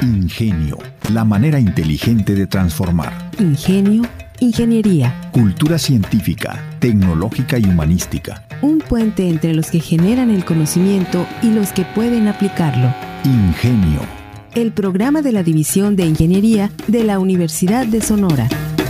Ingenio, la manera inteligente de transformar. Ingenio, ingeniería. Cultura científica, tecnológica y humanística. Un puente entre los que generan el conocimiento y los que pueden aplicarlo. Ingenio. El programa de la División de Ingeniería de la Universidad de Sonora.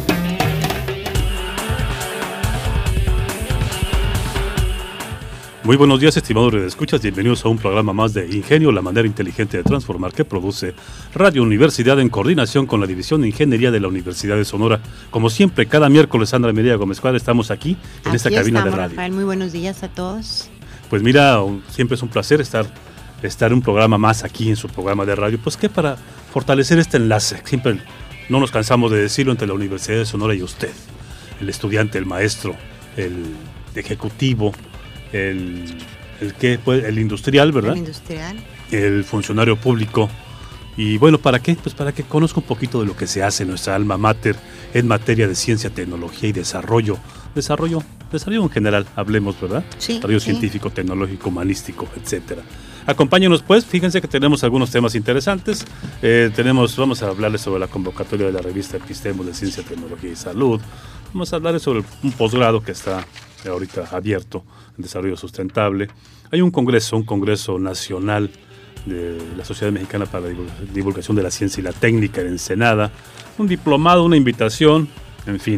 Muy buenos días, estimados radioescuchas, bienvenidos a un programa más de Ingenio, la manera inteligente de transformar, que produce Radio Universidad en coordinación con la División de Ingeniería de la Universidad de Sonora. Como siempre, cada miércoles, Sandra Medina Gómez Cuadra, estamos aquí en esta cabina de radio. Rafael, muy buenos días a todos. Pues mira, siempre es un placer estar en un programa más aquí en su programa de radio, pues que para fortalecer este enlace, siempre no nos cansamos de decirlo, entre la Universidad de Sonora y usted, el estudiante, el maestro, el ejecutivo, el industrial, ¿verdad? El industrial. El funcionario público. Y bueno, ¿para qué? Pues para que conozca un poquito de lo que se hace en nuestra alma mater en materia de ciencia, tecnología y desarrollo. Desarrollo en general, hablemos, ¿verdad? Sí. Desarrollo científico, tecnológico, humanístico, etcétera. Acompáñenos pues, fíjense que tenemos algunos temas interesantes. Vamos a hablarles sobre la convocatoria de la revista Epistemos de Ciencia, Tecnología y Salud. Vamos a hablarles sobre un posgrado que está ahorita abierto en desarrollo sustentable. Hay un congreso nacional de la Sociedad Mexicana para la Divulgación de la Ciencia y la Técnica en Ensenada, un diplomado, una invitación, en fin.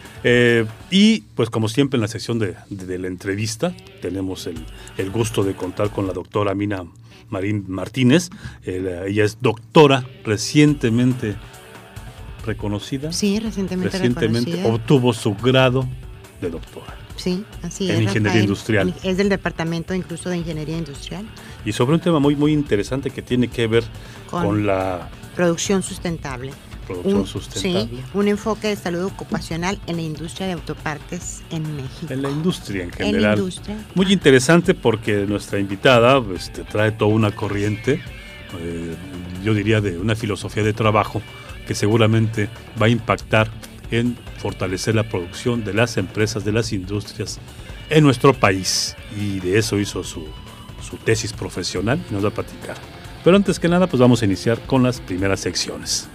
Y pues como siempre en la sección de la entrevista tenemos el gusto de contar con la doctora Mina Marín Martínez. Ella es doctora recientemente reconocida. Sí, recientemente reconocida. Obtuvo su grado de doctora. Sí, así es. En ingeniería industrial. Es del departamento incluso de ingeniería industrial. Y sobre un tema muy, muy interesante que tiene que ver con la producción sustentable. Sí, un enfoque de salud ocupacional en la industria de autopartes en México. En la industria en general. Muy interesante porque nuestra invitada trae toda una corriente, yo diría de una filosofía de trabajo que seguramente va a impactar en fortalecer la producción de las empresas, de las industrias en nuestro país. Y de eso hizo su tesis profesional y nos va a platicar. Pero antes que nada, pues vamos a iniciar con las primeras secciones.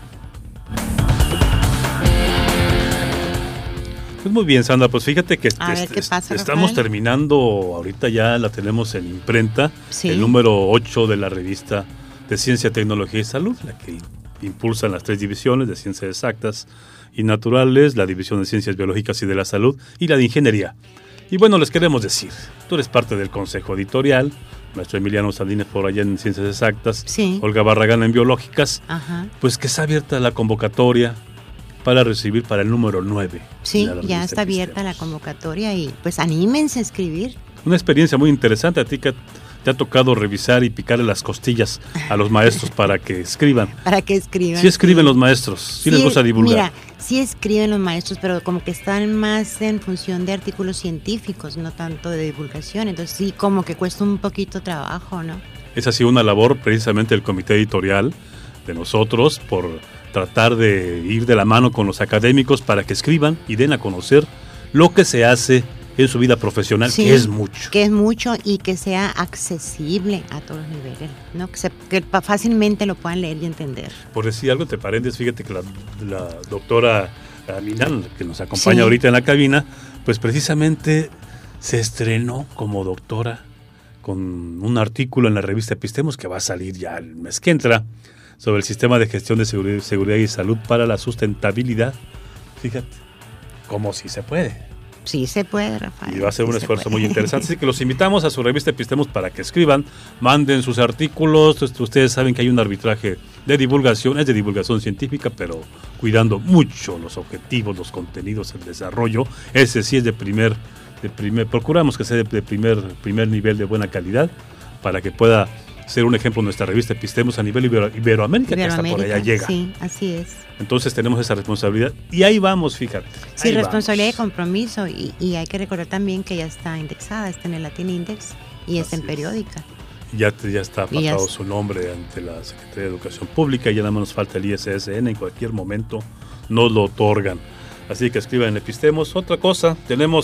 Pues muy bien, Sandra, pues fíjate que estamos terminando, ahorita ya la tenemos en imprenta, sí. El número 8 de la revista de Ciencia, Tecnología y Salud, la que impulsan las 3 divisiones de Ciencias Exactas y Naturales, la División de Ciencias Biológicas y de la Salud y la de Ingeniería. Y bueno, les queremos decir, tú eres parte del Consejo Editorial, maestro Emiliano Salinas por allá en Ciencias Exactas, sí. Olga Barragán en Biológicas, ajá. Pues que está abierta la convocatoria para recibir para el número 9. Sí, ya está abierta la convocatoria y pues anímense a escribir. Una experiencia muy interesante, a ti que te ha tocado revisar y picarle las costillas a los maestros para que escriban. Para que escriban. Sí escriben los maestros, sí les gusta divulgar. Mira, sí escriben los maestros, pero como que están más en función de artículos científicos, no tanto de divulgación. Entonces sí, como que cuesta un poquito trabajo, ¿no? Es así una labor precisamente del comité editorial de nosotros por tratar de ir de la mano con los académicos para que escriban y den a conocer lo que se hace en su vida profesional, sí, que es mucho. Que es mucho y que sea accesible a todos los niveles, ¿no? Que fácilmente lo puedan leer y entender. Por decir algo, te paréntesis, fíjate que la doctora Minal, que nos acompaña sí. Ahorita en la cabina, pues precisamente se estrenó como doctora con un artículo en la revista Epistemos que va a salir ya el mes que entra, sobre el sistema de gestión de seguridad y salud para la sustentabilidad. Fíjate, como si se puede. Sí se puede, Rafael. Y va a ser un esfuerzo muy interesante. Así que los invitamos a su revista Epistemos para que escriban, manden sus artículos. Ustedes saben que hay un arbitraje de divulgación, es de divulgación científica, pero cuidando mucho los objetivos, los contenidos, el desarrollo. Ese sí es de primer procuramos que sea de primer nivel de buena calidad para que pueda ser un ejemplo nuestra revista Epistemos a nivel Iberoamérica, que hasta por allá llega. Sí, así es. Entonces tenemos esa responsabilidad y ahí vamos, fíjate. Sí, responsabilidad y compromiso y hay que recordar también que ya está indexada, está en el Latin Index y está en periódica. Ya está pasado su nombre ante la Secretaría de Educación Pública y ya nada más nos falta el ISSN, en cualquier momento nos lo otorgan. Así que escriban en Epistemos. Otra cosa, tenemos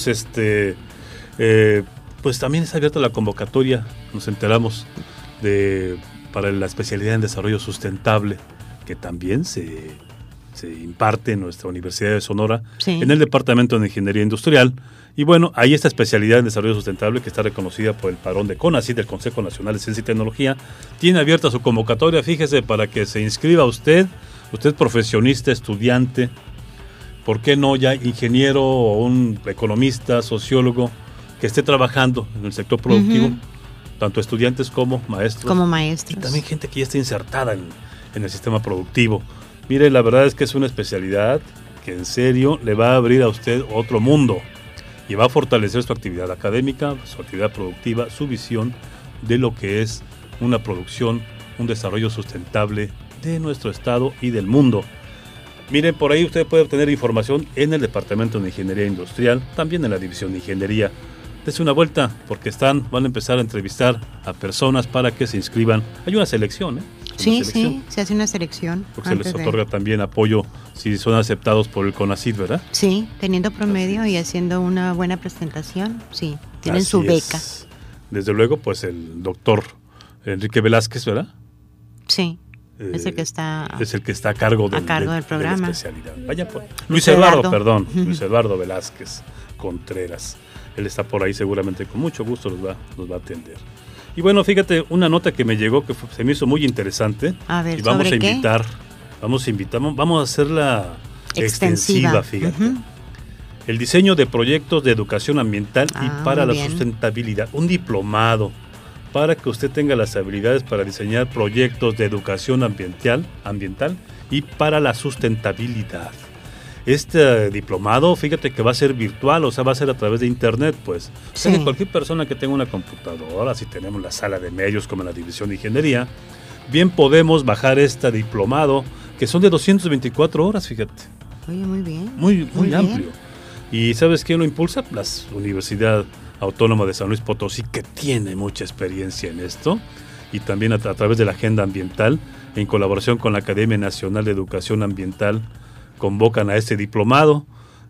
pues también está abierta la convocatoria, nos enteramos para la especialidad en desarrollo sustentable, que también se imparte en nuestra Universidad de Sonora, en el Departamento de Ingeniería Industrial. Y bueno, hay esta especialidad en desarrollo sustentable que está reconocida por el padrón de CONACYT, del Consejo Nacional de Ciencia y Tecnología. Tiene abierta su convocatoria, fíjese, para que se inscriba usted profesionista, estudiante, ¿por qué no ya ingeniero o un economista, sociólogo, que esté trabajando en el sector productivo, tanto estudiantes como maestros. Y también gente que ya está insertada en el sistema productivo. Mire, la verdad es que es una especialidad que en serio le va a abrir a usted otro mundo y va a fortalecer su actividad académica, su actividad productiva, su visión de lo que es una producción, un desarrollo sustentable de nuestro estado y del mundo. Miren, por ahí usted puede obtener información en el Departamento de Ingeniería Industrial, también en la División de Ingeniería. Dese una vuelta porque van a empezar a entrevistar a personas para que se inscriban. Hay una selección, Sí, se hace una selección. Porque se les otorga también apoyo si son aceptados por el CONACYT, ¿verdad? Sí, teniendo promedio y haciendo una buena presentación, sí, tienen su beca. Desde luego, pues el doctor Enrique Velázquez, ¿verdad? Sí, es el que está a cargo del programa. De la especialidad. Vaya por Luis Eduardo Velázquez Contreras. Él está por ahí, seguramente con mucho gusto los va a atender. Y bueno, fíjate, una nota que me llegó que se me hizo muy interesante. A ver, y vamos a hacerla extensiva, fíjate. El diseño de proyectos de educación ambiental y para la sustentabilidad. Un diplomado para que usted tenga las habilidades para diseñar proyectos de educación ambiental y para la sustentabilidad. Este diplomado, fíjate que va a ser virtual, o sea, va a ser a través de internet, pues. O sea, que cualquier persona que tenga una computadora, si tenemos la sala de medios como en la División de Ingeniería, bien podemos bajar este diplomado, que son de 224 horas, fíjate. Oye, muy bien. Muy amplio. ¿Y sabes quién lo impulsa? La Universidad Autónoma de San Luis Potosí, que tiene mucha experiencia en esto, y también a través de la Agenda Ambiental, en colaboración con la Academia Nacional de Educación Ambiental, convocan a este diplomado.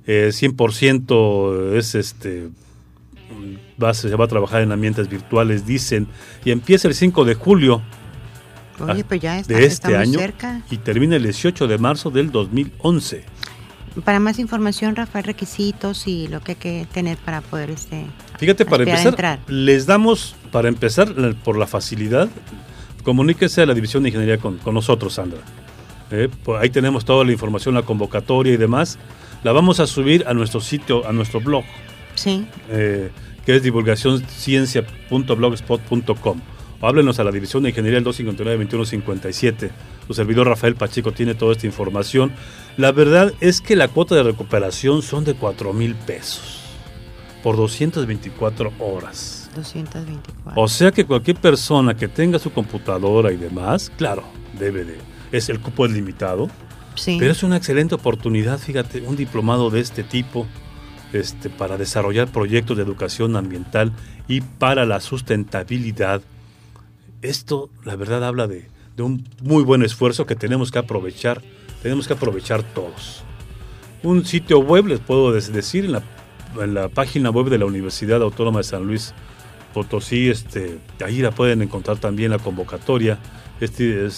100% se va a trabajar en ambientes virtuales, dicen, y empieza el 5 de julio. Oye, pues ya de este año cerca. Y termina el 18 de marzo del 2011. Para más información, Rafael, requisitos y lo que hay que tener para poder fíjate, para empezar, entrar. Les damos, para empezar, por la facilidad, comuníquese a la División de Ingeniería con nosotros, Sandra. Pues ahí tenemos toda la información, la convocatoria y demás. La vamos a subir a nuestro sitio, a nuestro blog, que es divulgacionciencia.blogspot.com. O háblenos a la División de Ingeniería, el 259-2157. Su servidor Rafael Pacheco tiene toda esta información. La verdad es que la cuota de recuperación son de 4,000 pesos por 224 horas. 224. O sea que cualquier persona que tenga su computadora y demás, claro, el cupo es limitado, pero es una excelente oportunidad, fíjate, un diplomado de este tipo, para desarrollar proyectos de educación ambiental y para la sustentabilidad. Esto, la verdad, habla de un muy buen esfuerzo que tenemos que aprovechar todos. Un sitio web, les puedo decir, en la página web de la Universidad Autónoma de San Luis Potosí, ahí la pueden encontrar también la convocatoria. Es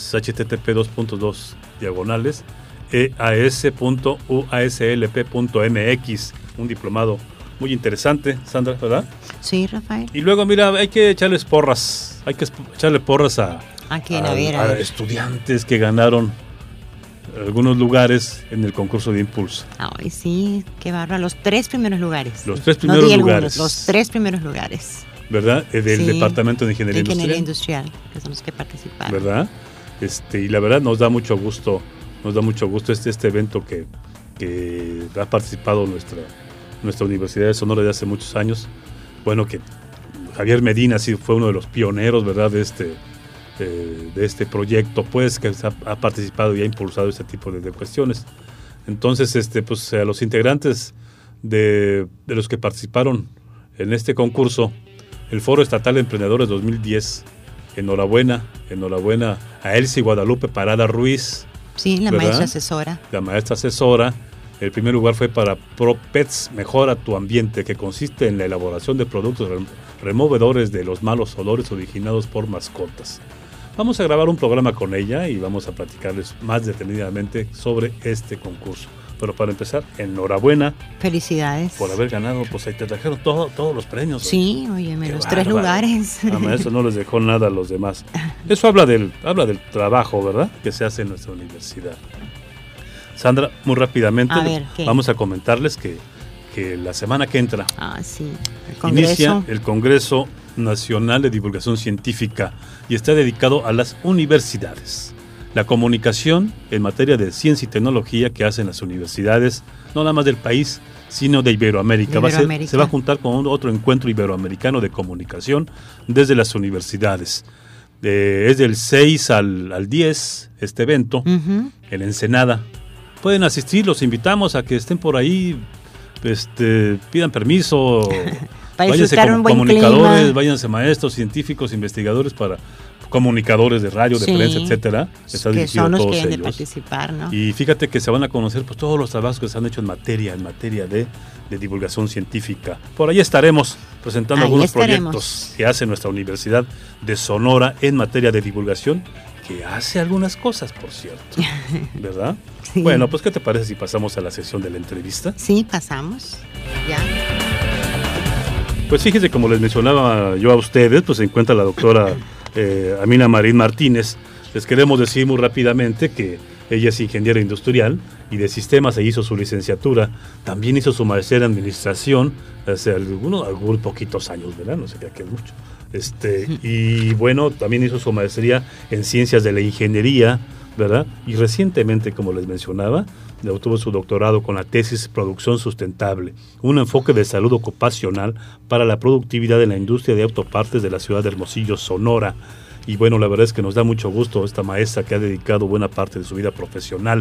http://eas.uaslp.mx, un diplomado muy interesante, Sandra, ¿verdad? Sí, Rafael. Y luego, mira, hay que echarle porras a estudiantes que ganaron algunos lugares en el concurso de Impulso. Ay, sí, qué bárbaro, los 3 primeros lugares. Los 3 primeros lugares. Los 3 primeros lugares. ¿Verdad? Del Departamento de Ingeniería Industrial, que son los que participaron. ¿Verdad? Y la verdad nos da mucho gusto este evento que ha participado nuestra Universidad de Sonora de hace muchos años. Bueno, que Javier Medina sí fue uno de los pioneros, ¿verdad?, de este proyecto, pues, que ha participado y ha impulsado este tipo de cuestiones. Entonces, pues, a los integrantes de los que participaron en este concurso, el Foro Estatal de Emprendedores 2010, enhorabuena a Elsie Guadalupe Parada Ruiz. Sí, la maestra asesora. La maestra asesora. El primer lugar fue para ProPets, Mejora tu Ambiente, que consiste en la elaboración de productos removedores de los malos olores originados por mascotas. Vamos a grabar un programa con ella y vamos a platicarles más detenidamente sobre este concurso. Pero para empezar, enhorabuena. Felicidades. Por haber ganado, pues ahí te trajeron todos los premios. Sí, óyeme, los 3 bárbaro. lugares. Eso no les dejó nada a los demás. Eso habla del trabajo, ¿verdad?, que se hace en nuestra universidad. Sandra, muy rápidamente, vamos a comentarles que la semana que entra inicia el Congreso Nacional de Divulgación Científica y está dedicado a las universidades. La comunicación en materia de ciencia y tecnología que hacen las universidades, no nada más del país, sino de Iberoamérica. Se va a juntar con otro encuentro iberoamericano de comunicación desde las universidades. Es del 6 al 10 este evento, en Ensenada. Pueden asistir, los invitamos a que estén por ahí, pidan permiso, váyanse como comunicadores, clima. Váyanse maestros, científicos, investigadores, comunicadores de radio, de prensa, etcétera. Está que dirigido son los a todos que deben ellos. de participar, ¿no? Y fíjate que se van a conocer pues todos los trabajos que se han hecho en materia de divulgación científica. Por ahí estaremos presentando algunos proyectos que hace nuestra Universidad de Sonora en materia de divulgación, que hace algunas cosas, por cierto, ¿verdad? Sí. Bueno, pues ¿qué te parece si pasamos a la sesión de la entrevista? Sí, pasamos. Ya. Pues fíjense, como les mencionaba yo a ustedes, pues se encuentra la doctora Amina Marín Martínez. Les queremos decir muy rápidamente que ella es ingeniera industrial y de sistemas, e hizo su licenciatura. También hizo su maestría en administración hace algunos poquitos años, ¿verdad? No sé qué es mucho. Y bueno, también hizo su maestría en ciencias de la ingeniería, ¿verdad? Y recientemente, como les mencionaba, obtuvo su doctorado con la tesis Producción Sustentable, un enfoque de salud ocupacional para la productividad en la industria de autopartes de la ciudad de Hermosillo, Sonora. Y bueno, la verdad es que nos da mucho gusto esta maestra que ha dedicado buena parte de su vida profesional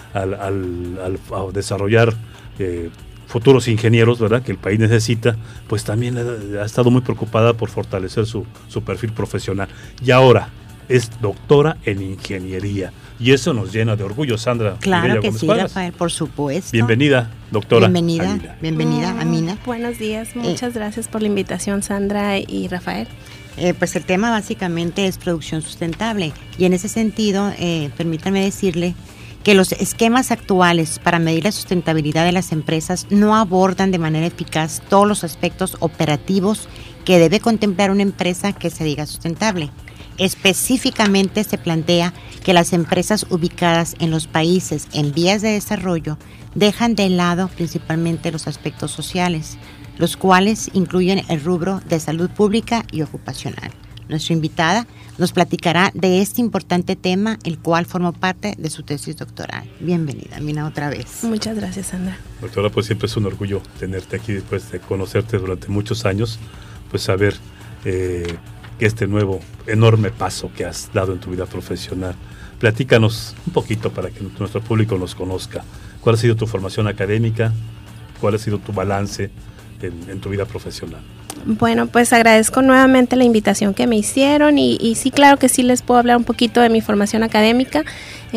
a desarrollar futuros ingenieros, ¿verdad?, que el país necesita. Pues también ha estado muy preocupada por fortalecer su perfil profesional. Y ahora es doctora en ingeniería. Y eso nos llena de orgullo, Sandra. Claro que sí, Rafael, por supuesto. Bienvenida, doctora. Bienvenida, Amina. Buenos días, muchas gracias por la invitación, Sandra y Rafael. Pues el tema básicamente es producción sustentable. Y en ese sentido, permítanme decirle que los esquemas actuales para medir la sustentabilidad de las empresas no abordan de manera eficaz todos los aspectos operativos que debe contemplar una empresa que se diga sustentable. Específicamente se plantea que las empresas ubicadas en los países en vías de desarrollo dejan de lado principalmente los aspectos sociales, los cuales incluyen el rubro de salud pública y ocupacional. Nuestra invitada nos platicará de este importante tema, el cual formó parte de su tesis doctoral. Bienvenida, Mina, otra vez. Muchas gracias, Sandra. Doctora, pues siempre es un orgullo tenerte aquí después de conocerte durante muchos años, pues saber que este nuevo enorme paso que has dado en tu vida profesional. Platícanos un poquito para que nuestro público nos conozca. ¿Cuál ha sido tu formación académica? ¿Cuál ha sido tu balance en tu vida profesional? Bueno, pues agradezco nuevamente la invitación que me hicieron y sí, claro que sí les puedo hablar un poquito de mi formación académica.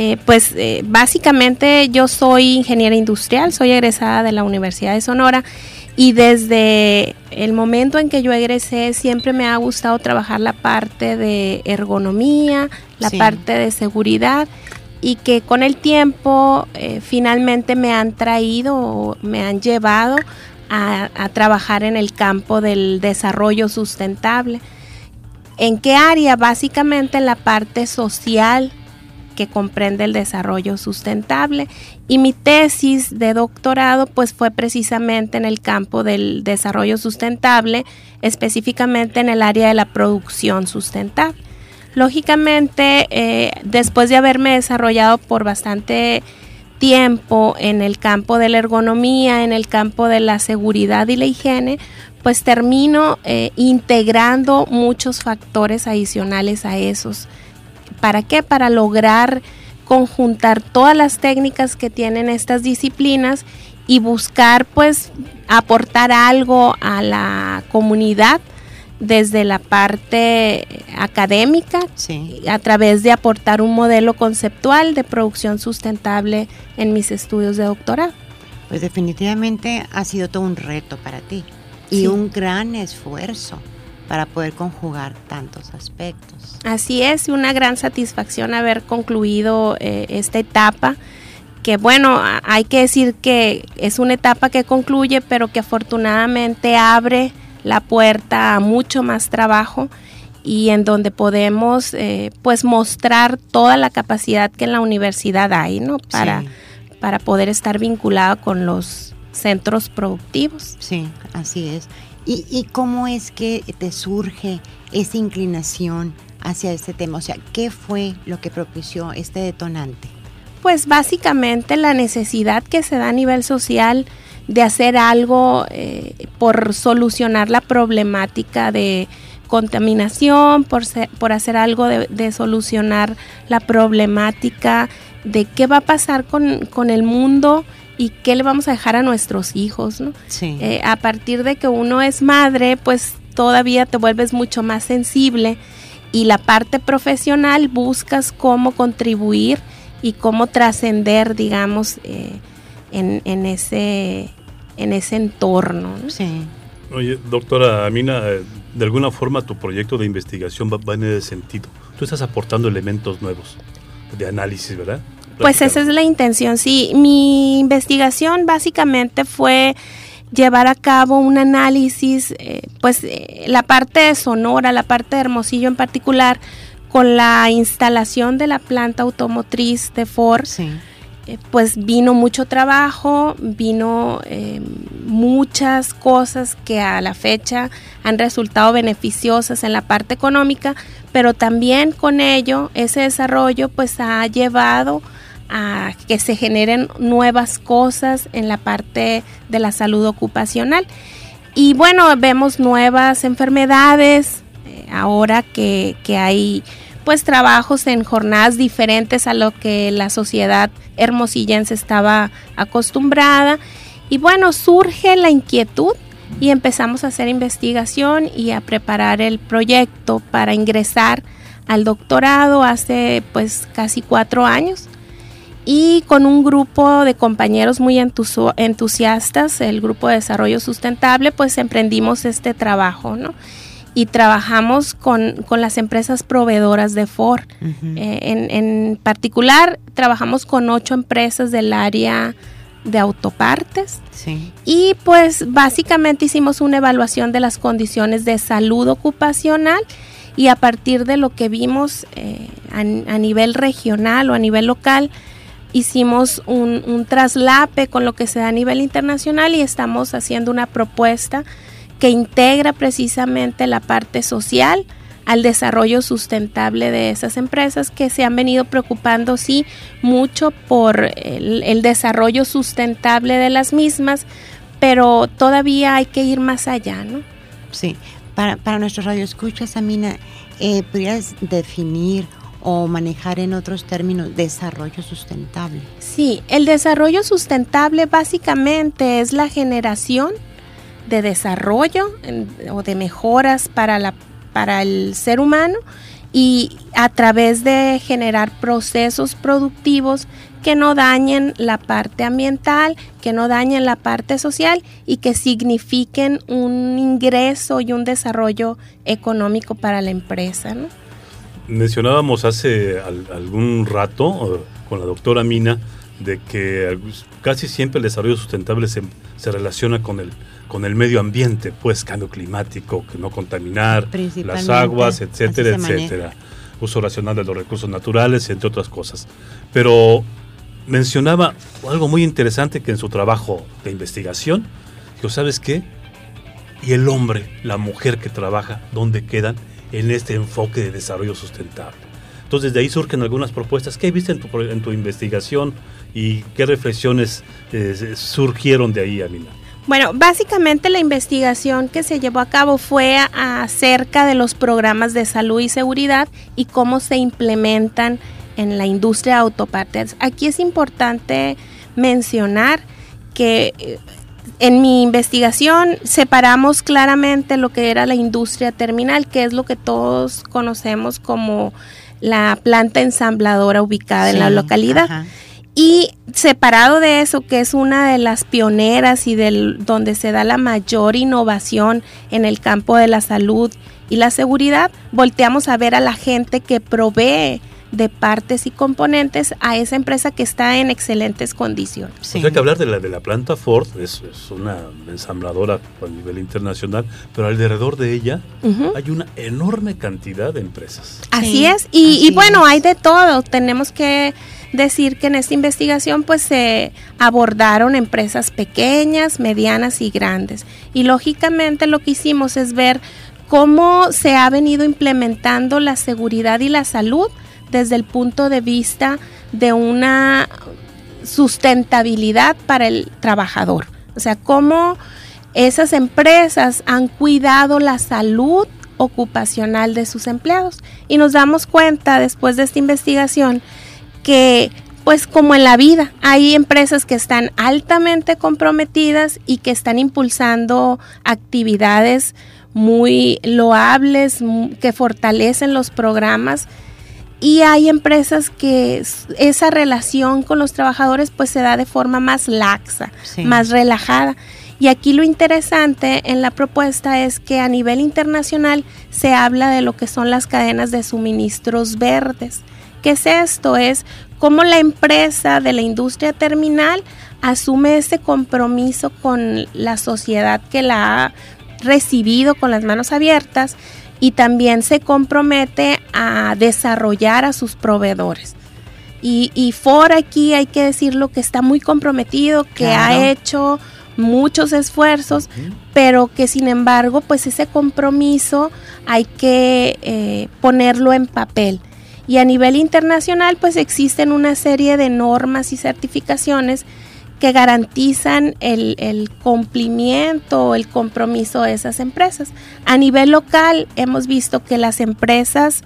Básicamente yo soy ingeniera industrial, soy egresada de la Universidad de Sonora y desde el momento en que yo egresé siempre me ha gustado trabajar la parte de ergonomía, la parte de seguridad, y que con el tiempo finalmente me han traído, me han llevado a trabajar en el campo del desarrollo sustentable. ¿En qué área? Básicamente en la parte social que comprende el desarrollo sustentable, y mi tesis de doctorado pues fue precisamente en el campo del desarrollo sustentable, específicamente en el área de la producción sustentable. Lógicamente, después de haberme desarrollado por bastante tiempo en el campo de la ergonomía, en el campo de la seguridad y la higiene, pues termino integrando muchos factores adicionales a esos. ¿Para qué? Para lograr conjuntar todas las técnicas que tienen estas disciplinas y buscar pues aportar algo a la comunidad desde la parte académica, a través de aportar un modelo conceptual de producción sustentable en mis estudios de doctorado. Pues definitivamente ha sido todo un reto para ti y un gran esfuerzo, para poder conjugar tantos aspectos. Así es, una gran satisfacción haber concluido esta etapa, que bueno, hay que decir que es una etapa que concluye, pero que afortunadamente abre la puerta a mucho más trabajo y en donde podemos pues mostrar toda la capacidad que en la universidad hay, ¿no? Para poder estar vinculado con los centros productivos. Sí, así es. ¿Y cómo es que te surge esa inclinación hacia este tema? O sea, ¿qué fue lo que propició este detonante? Pues básicamente la necesidad que se da a nivel social de hacer algo por solucionar la problemática de contaminación, por hacer algo de solucionar la problemática de qué va a pasar con el mundo y qué le vamos a dejar a nuestros hijos, ¿no? Sí. A partir de que uno es madre, pues todavía te vuelves mucho más sensible, y la parte profesional buscas cómo contribuir y cómo trascender, digamos, en ese entorno, ¿no? Sí. Oye, doctora Amina, de alguna forma tu proyecto de investigación va en ese sentido. Tú estás aportando elementos nuevos de análisis, ¿verdad? Pues esa es la intención, sí. Mi investigación básicamente fue llevar a cabo un análisis, la parte de Sonora, la parte de Hermosillo en particular, con la instalación de la planta automotriz de Ford. Sí. Pues vino mucho trabajo, vino muchas cosas que a la fecha han resultado beneficiosas en la parte económica, pero también con ello ese desarrollo pues ha llevado a que se generen nuevas cosas en la parte de la salud ocupacional. Y bueno, vemos nuevas enfermedades, ahora que hay pues trabajos en jornadas diferentes a lo que la sociedad hermosillense estaba acostumbrada, y bueno, surge la inquietud y empezamos a hacer investigación y a preparar el proyecto para ingresar al doctorado hace pues casi 4 años, y con un grupo de compañeros muy entusiastas, el Grupo de Desarrollo Sustentable, pues emprendimos este trabajo, ¿no? Y trabajamos con las empresas proveedoras de Ford. Uh-huh. En particular, trabajamos con 8 empresas del área de autopartes. Sí. Y pues básicamente hicimos una evaluación de las condiciones de salud ocupacional, y a partir de lo que vimos a nivel regional o a nivel local, hicimos un traslape con lo que se da a nivel internacional, y estamos haciendo una propuesta que integra precisamente la parte social al desarrollo sustentable de esas empresas, que se han venido preocupando, sí, mucho por el desarrollo sustentable de las mismas, pero todavía hay que ir más allá, ¿no? Sí, para nuestros radioescuchas, Amina, ¿podrías definir o manejar en otros términos desarrollo sustentable? Sí, el desarrollo sustentable básicamente es la generación de desarrollo o de mejoras para el ser humano, y a través de generar procesos productivos que no dañen la parte ambiental, que no dañen la parte social, y que signifiquen un ingreso y un desarrollo económico para la empresa, ¿no? Mencionábamos hace algún rato con la doctora Mina de que casi siempre el desarrollo sustentable se relaciona con el medio ambiente, pues cambio climático, que no contaminar las aguas, etcétera, etcétera. Uso racional de los recursos naturales, entre otras cosas. Pero mencionaba algo muy interesante, que en su trabajo de investigación, digo, ¿sabes qué? Y el hombre, la mujer que trabaja, ¿dónde quedan en este enfoque de desarrollo sustentable? Entonces de ahí surgen algunas propuestas. ¿Qué viste en tu investigación y qué reflexiones surgieron de ahí, Amina? Bueno, básicamente la investigación que se llevó a cabo fue acerca de los programas de salud y seguridad y cómo se implementan en la industria de autopartes. Aquí es importante mencionar que en mi investigación separamos claramente lo que era la industria terminal, que es lo que todos conocemos como la planta ensambladora ubicada en la localidad. Ajá. Y separado de eso, que es una de las pioneras y donde se da la mayor innovación en el campo de la salud y la seguridad, volteamos a ver a la gente que provee de partes y componentes a esa empresa que está en excelentes condiciones. Sí. O sea, que hablar de la planta Ford es una ensambladora a nivel internacional, pero alrededor de ella hay una enorme cantidad de empresas. Así es, y bueno, hay de todo. Tenemos que decir que en esta investigación pues se abordaron empresas pequeñas, medianas y grandes, y lógicamente lo que hicimos es ver cómo se ha venido implementando la seguridad y la salud desde el punto de vista de una sustentabilidad para el trabajador. O sea, cómo esas empresas han cuidado la salud ocupacional de sus empleados. Y nos damos cuenta después de esta investigación que, pues como en la vida, hay empresas que están altamente comprometidas y que están impulsando actividades muy loables, que fortalecen los programas, y hay empresas que esa relación con los trabajadores pues se da de forma más laxa, más relajada. Y aquí lo interesante en la propuesta es que a nivel internacional se habla de lo que son las cadenas de suministros verdes. ¿Qué es esto? Es cómo la empresa de la industria terminal asume ese compromiso con la sociedad que la ha recibido con las manos abiertas, y también se compromete a desarrollar a sus proveedores. Y Ford aquí hay que decirlo que está muy comprometido, que ha hecho muchos esfuerzos, pero que sin embargo pues ese compromiso hay que ponerlo en papel. Y a nivel internacional pues existen una serie de normas y certificaciones que garantizan el cumplimiento o el compromiso de esas empresas. A nivel local hemos visto que las empresas,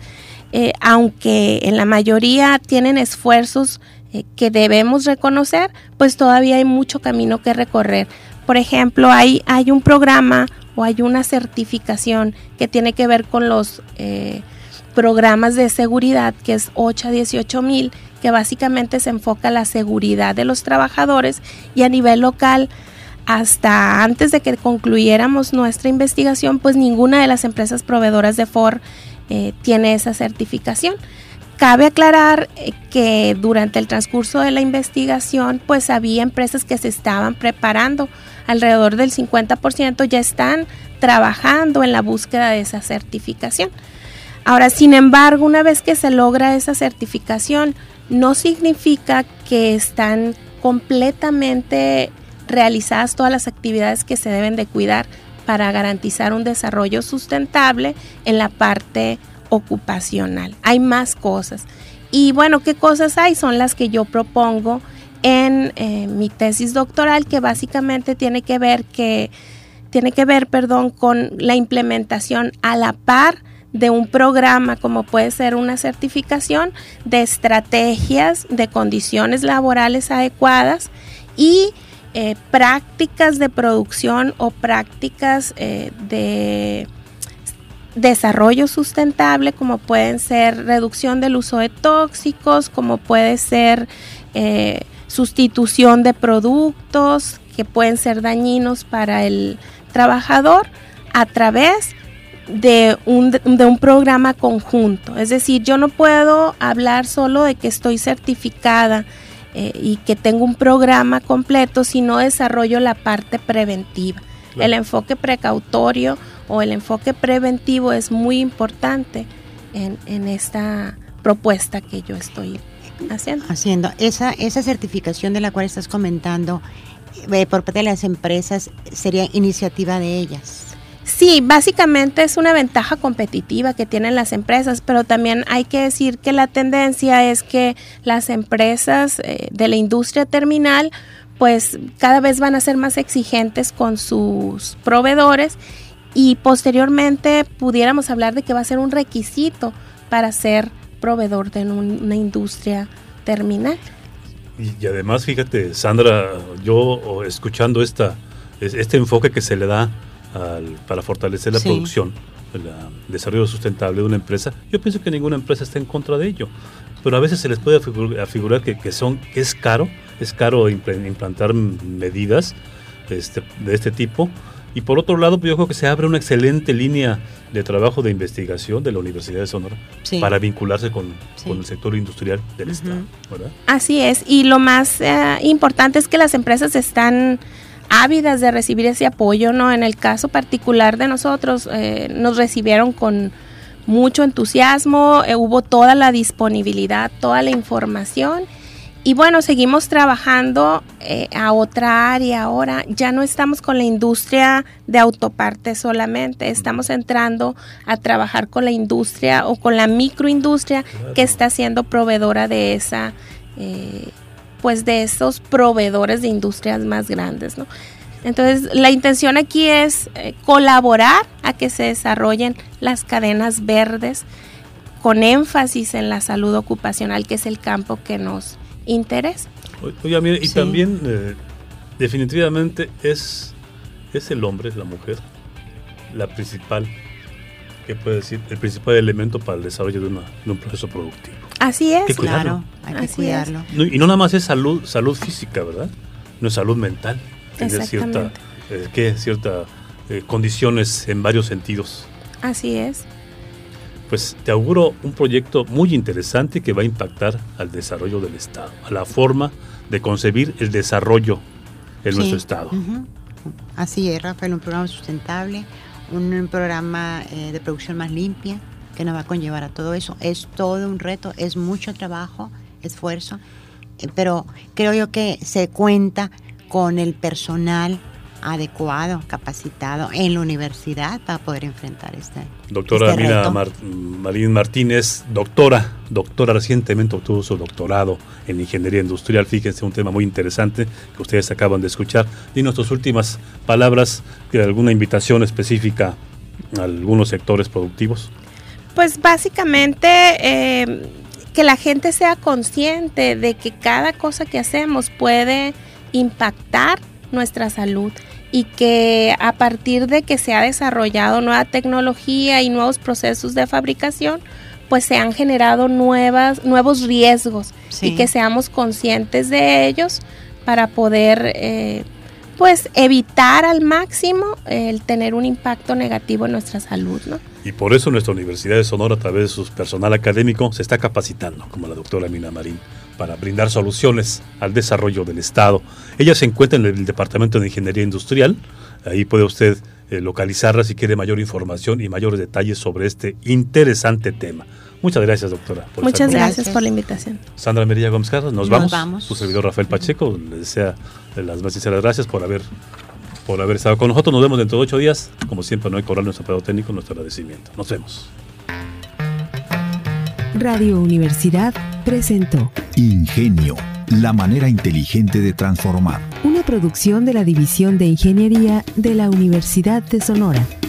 aunque en la mayoría tienen esfuerzos que debemos reconocer, pues todavía hay mucho camino que recorrer. Por ejemplo, hay un programa o hay una certificación que tiene que ver con los programas de seguridad, que es OSHA 18000, que básicamente se enfoca en la seguridad de los trabajadores, y a nivel local, hasta antes de que concluyéramos nuestra investigación, pues ninguna de las empresas proveedoras de Ford tiene esa certificación. Cabe aclarar que durante el transcurso de la investigación, pues había empresas que se estaban preparando, alrededor del 50% ya están trabajando en la búsqueda de esa certificación. Ahora, sin embargo, una vez que se logra esa certificación, no significa que están completamente realizadas todas las actividades que se deben de cuidar para garantizar un desarrollo sustentable en la parte ocupacional. Hay más cosas. Y bueno, ¿qué cosas hay? Son las que yo propongo en mi tesis doctoral, que básicamente tiene que ver con la implementación a la par de un programa, como puede ser una certificación, de estrategias de condiciones laborales adecuadas y prácticas de producción o prácticas de desarrollo sustentable, como pueden ser reducción del uso de tóxicos, como puede ser sustitución de productos que pueden ser dañinos para el trabajador, a través de un programa conjunto. Es decir, yo no puedo hablar solo de que estoy certificada y que tengo un programa completo si no desarrollo la parte preventiva. Claro. El enfoque precautorio o el enfoque preventivo es muy importante en esta propuesta que yo estoy haciendo. Esa certificación de la cual estás comentando por parte de las empresas, ¿sería iniciativa de ellas? Sí, básicamente es una ventaja competitiva que tienen las empresas, pero también hay que decir que la tendencia es que las empresas de la industria terminal pues cada vez van a ser más exigentes con sus proveedores, y posteriormente pudiéramos hablar de que va a ser un requisito para ser proveedor de una industria terminal. Y además, fíjate, Sandra, yo escuchando este enfoque que se le da para fortalecer la producción, el desarrollo sustentable de una empresa, yo pienso que ninguna empresa está en contra de ello, pero a veces se les puede afigurar que es caro implantar medidas de este tipo, Y por otro lado, pues yo creo que se abre una excelente línea de trabajo de investigación de la Universidad de Sonora para vincularse con el sector industrial del Estado, ¿verdad? Así es, y lo más importante es que las empresas están ávidas de recibir ese apoyo, ¿no? En el caso particular de nosotros, nos recibieron con mucho entusiasmo, hubo toda la disponibilidad, toda la información. Y bueno, seguimos trabajando a otra área ahora. Ya no estamos con la industria de autopartes solamente. Estamos entrando a trabajar con la industria o con la microindustria que está siendo proveedora de esa, pues de esos proveedores de industrias más grandes, ¿no? Entonces, la intención aquí es colaborar a que se desarrollen las cadenas verdes con énfasis en la salud ocupacional, que es el campo que nos interés. Oye, mire, y también definitivamente es el hombre, la mujer, la principal, ¿qué puede decir? El principal elemento para el desarrollo de un proceso productivo. Así es. Claro, hay que cuidarlo. No, y no nada más es salud física, ¿verdad? No es salud mental. Tener ciertas condiciones en varios sentidos. Así es. Pues te auguro un proyecto muy interesante que va a impactar al desarrollo del Estado, a la forma de concebir el desarrollo en nuestro Estado. Así es, Rafael, un programa sustentable, un programa de producción más limpia que nos va a conllevar a todo eso. Es todo un reto, es mucho trabajo, esfuerzo, pero creo yo que se cuenta con el personal adecuado, capacitado en la universidad para poder enfrentar Doctora Amina Marín Martínez, doctora recientemente obtuvo su doctorado en Ingeniería Industrial. Fíjense, un tema muy interesante que ustedes acaban de escuchar. Dinos tus últimas palabras, alguna invitación específica a algunos sectores productivos. Pues básicamente que la gente sea consciente de que cada cosa que hacemos puede impactar nuestra salud y que a partir de que se ha desarrollado nueva tecnología y nuevos procesos de fabricación, pues se han generado nuevos riesgos y que seamos conscientes de ellos para poder pues evitar al máximo el tener un impacto negativo en nuestra salud, ¿no? Y por eso nuestra Universidad de Sonora, a través de su personal académico, se está capacitando, como la doctora Amina Marín, para brindar soluciones al desarrollo del Estado. Ella se encuentra en el Departamento de Ingeniería Industrial. Ahí puede usted localizarla si quiere mayor información y mayores detalles sobre este interesante tema. Muchas gracias, doctora. Muchas gracias por la invitación. Sandra Merilla Gómez Casas, nos vamos. Su servidor Rafael Pacheco le desea las más sinceras gracias por haber estado con nosotros. Nos vemos dentro de 8 días. Como siempre, no hay que cobrar nuestro operador técnico, nuestro agradecimiento. Nos vemos. Radio Universidad presentó Ingenio, la manera inteligente de transformar. Una producción de la División de Ingeniería de la Universidad de Sonora.